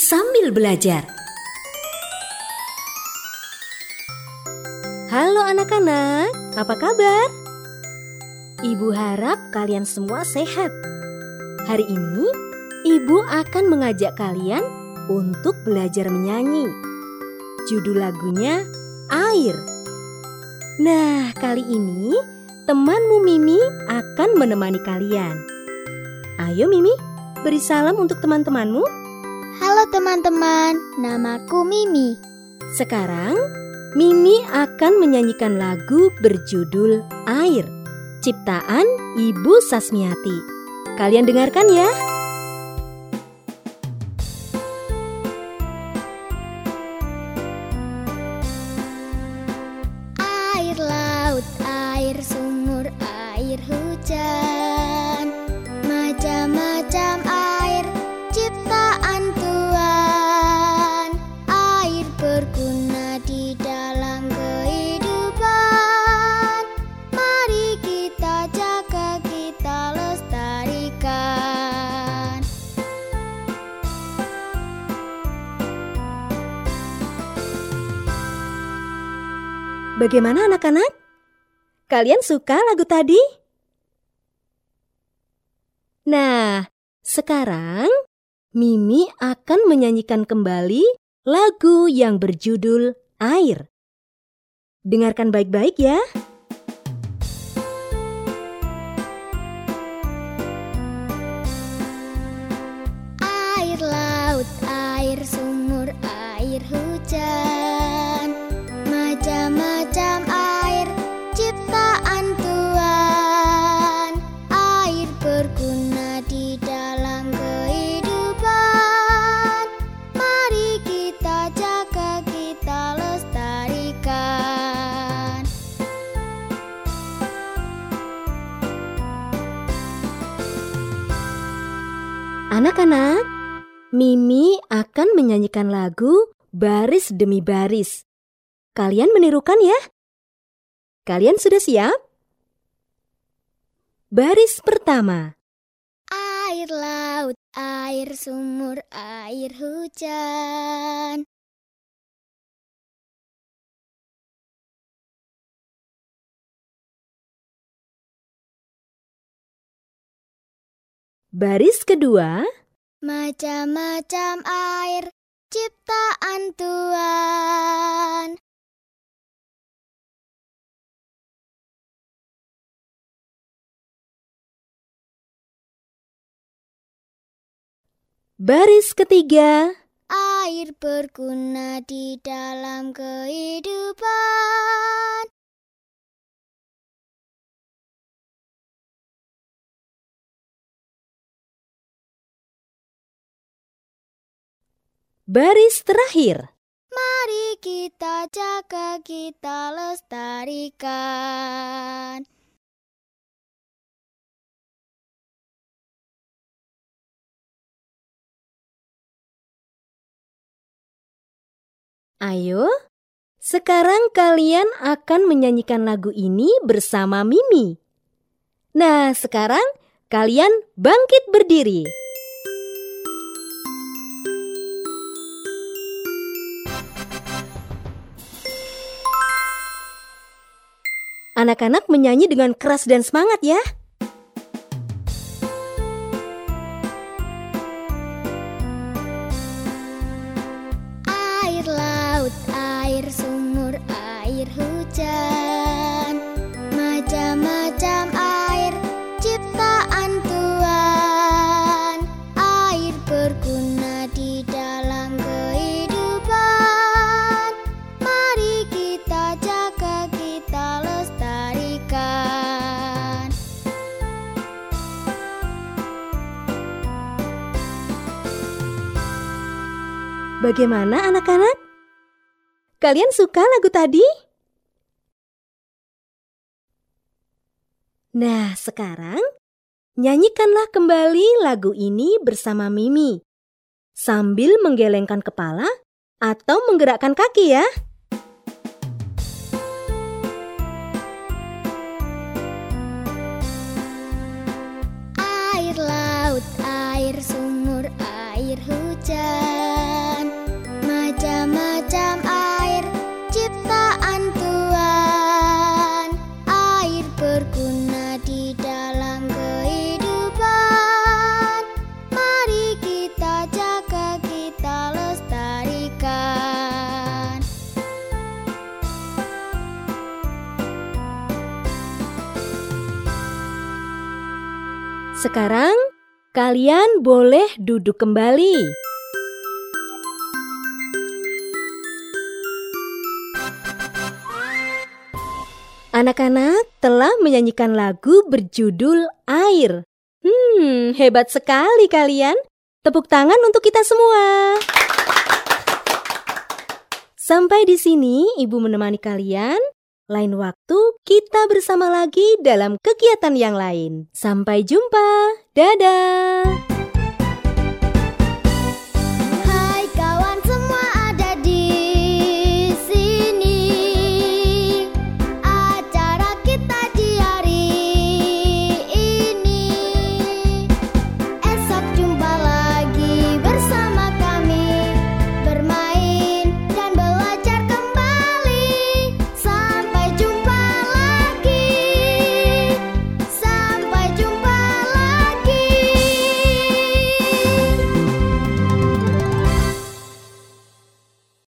sambil belajar. Halo anak-anak, apa kabar? Ibu harap kalian semua sehat. Hari ini, Ibu akan mengajak kalian untuk belajar menyanyi. Judul lagunya Air. Nah, kali ini temanmu Mimi akan menemani kalian. Ayo Mimi, beri salam untuk teman-temanmu. Halo teman-teman, namaku Mimi. Sekarang, Mimi akan menyanyikan lagu berjudul Air, ciptaan Ibu Sasmiati. Kalian dengarkan ya. Air laut, air sumur, air hujan, macam-macam air ciptaan Tuhan. Air berguna di dalam kehidupan. Mari kita jaga, kita lestarikan. Bagaimana anak-anak? Kalian suka lagu tadi? Nah, sekarang Mimi akan menyanyikan kembali lagu yang berjudul Air. Dengarkan baik-baik ya. Air laut, air sumur, air hujan, macam-macam air ciptaan Tuhan. Air berguna di dalam kehidupan. Mari kita jaga, kita lestarikan. Anak-anak, Mimi akan menyanyikan lagu baris demi baris. Kalian menirukan ya? Kalian sudah siap? Baris pertama. Air laut, air sumur, air hujan. Baris kedua. Macam-macam air ciptaan Tuhan. Baris ketiga. Air berguna di dalam kehidupan. Baris terakhir. Mari kita jaga, kita lestarikan. Ayo, sekarang kalian akan menyanyikan lagu ini bersama Mimi. Nah, sekarang kalian bangkit berdiri. Anak-anak menyanyi dengan keras dan semangat ya. Air laut, air sumur, air hujan, macam-macam air ciptaan Tuhan. Air berguna di dalam kehidupan. Mari kita jaga, kita lestarikan. Bagaimana anak-anak? Kalian suka lagu tadi? Nah, sekarang nyanyikanlah kembali lagu ini bersama Mimi sambil menggelengkan kepala atau menggerakkan kaki ya. Air laut, air sumur, air hujan. Sekarang kalian boleh duduk kembali. Anak-anak telah menyanyikan lagu berjudul Air. Hebat sekali kalian. Tepuk tangan untuk kita semua. Sampai di sini Ibu menemani kalian. Lain waktu kita bersama lagi dalam kegiatan yang lain. Sampai jumpa. Dadah.